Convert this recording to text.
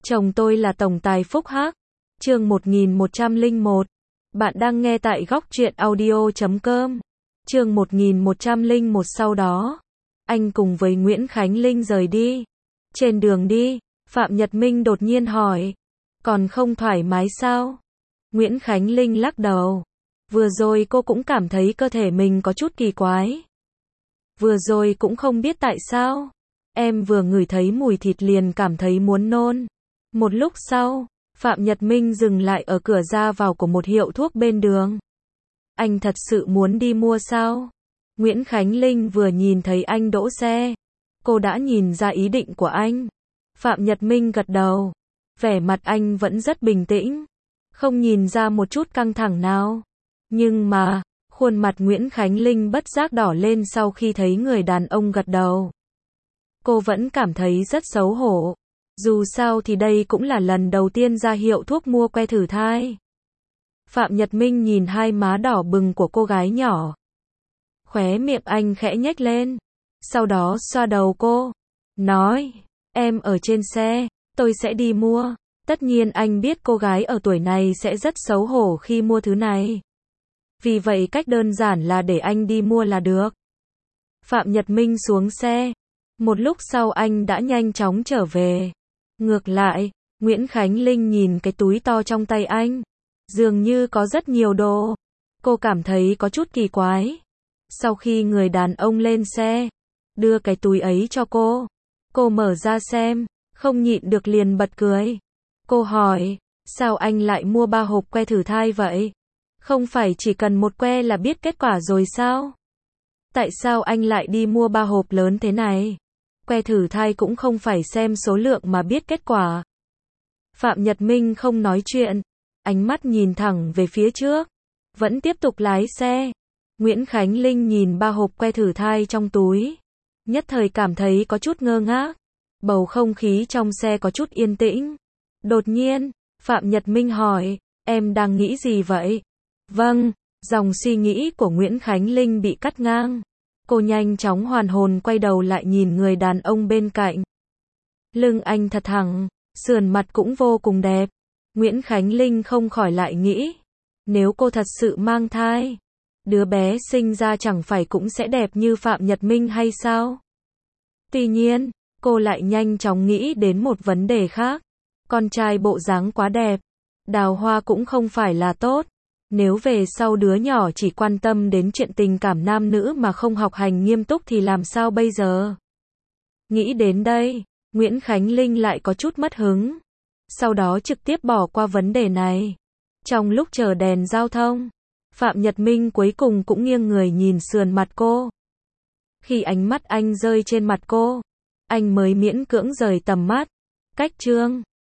Chồng tôi là tổng tài Phúc Hắc. Chương 1101. Bạn đang nghe tại góc truyện audio.com. Chương 1101. Sau đó, anh cùng với Nguyễn Khánh Linh rời đi. Trên đường đi, Phạm Nhật Minh đột nhiên hỏi, còn không thoải mái sao? Nguyễn Khánh Linh lắc đầu. Vừa rồi cô cũng cảm thấy cơ thể mình có chút kỳ quái. Vừa rồi cũng không biết tại sao. Em vừa ngửi thấy mùi thịt liền cảm thấy muốn nôn. Một lúc sau, Phạm Nhật Minh dừng lại ở cửa ra vào của một hiệu thuốc bên đường. Anh thật sự muốn đi mua sao? Nguyễn Khánh Linh vừa nhìn thấy anh đỗ xe. Cô đã nhìn ra ý định của anh. Phạm Nhật Minh gật đầu. Vẻ mặt anh vẫn rất bình tĩnh. Không nhìn ra một chút căng thẳng nào. Nhưng mà, khuôn mặt Nguyễn Khánh Linh bất giác đỏ lên sau khi thấy người đàn ông gật đầu. Cô vẫn cảm thấy rất xấu hổ. Dù sao thì đây cũng là lần đầu tiên ra hiệu thuốc mua que thử thai. Phạm Nhật Minh nhìn hai má đỏ bừng của cô gái nhỏ. Khóe miệng anh khẽ nhếch lên. Sau đó xoa đầu cô. Nói, em ở trên xe, tôi sẽ đi mua. Tất nhiên anh biết cô gái ở tuổi này sẽ rất xấu hổ khi mua thứ này. Vì vậy cách đơn giản là để anh đi mua là được. Phạm Nhật Minh xuống xe. Một lúc sau anh đã nhanh chóng trở về. Ngược lại, Nguyễn Khánh Linh nhìn cái túi to trong tay anh. Dường như có rất nhiều đồ. Cô cảm thấy có chút kỳ quái. Sau khi người đàn ông lên xe, đưa cái túi ấy cho cô mở ra xem, không nhịn được liền bật cười. Cô hỏi, sao anh lại mua 3 hộp que thử thai vậy? Không phải chỉ cần một que là biết kết quả rồi sao? Tại sao anh lại đi mua 3 hộp lớn thế này? Que thử thai cũng không phải xem số lượng mà biết kết quả. Phạm Nhật Minh không nói chuyện, ánh mắt nhìn thẳng về phía trước, vẫn tiếp tục lái xe. Nguyễn Khánh Linh nhìn 3 hộp que thử thai trong túi, nhất thời cảm thấy có chút ngơ ngác. Bầu không khí trong xe có chút yên tĩnh. Đột nhiên, Phạm Nhật Minh hỏi, em đang nghĩ gì vậy? Vâng, dòng suy nghĩ của Nguyễn Khánh Linh bị cắt ngang. Cô nhanh chóng hoàn hồn quay đầu lại nhìn người đàn ông bên cạnh. Lưng anh thật thẳng, sườn mặt cũng vô cùng đẹp. Nguyễn Khánh Linh không khỏi lại nghĩ, nếu cô thật sự mang thai, đứa bé sinh ra chẳng phải cũng sẽ đẹp như Phạm Nhật Minh hay sao? Tuy nhiên, cô lại nhanh chóng nghĩ đến một vấn đề khác. Con trai bộ dáng quá đẹp, đào hoa cũng không phải là tốt. Nếu về sau đứa nhỏ chỉ quan tâm đến chuyện tình cảm nam nữ mà không học hành nghiêm túc thì làm sao bây giờ? Nghĩ đến đây, Nguyễn Khánh Linh lại có chút mất hứng. Sau đó trực tiếp bỏ qua vấn đề này. Trong lúc chờ đèn giao thông, Phạm Nhật Minh cuối cùng cũng nghiêng người nhìn sườn mặt cô. Khi ánh mắt anh rơi trên mặt cô, anh mới miễn cưỡng rời tầm mắt. Cách chương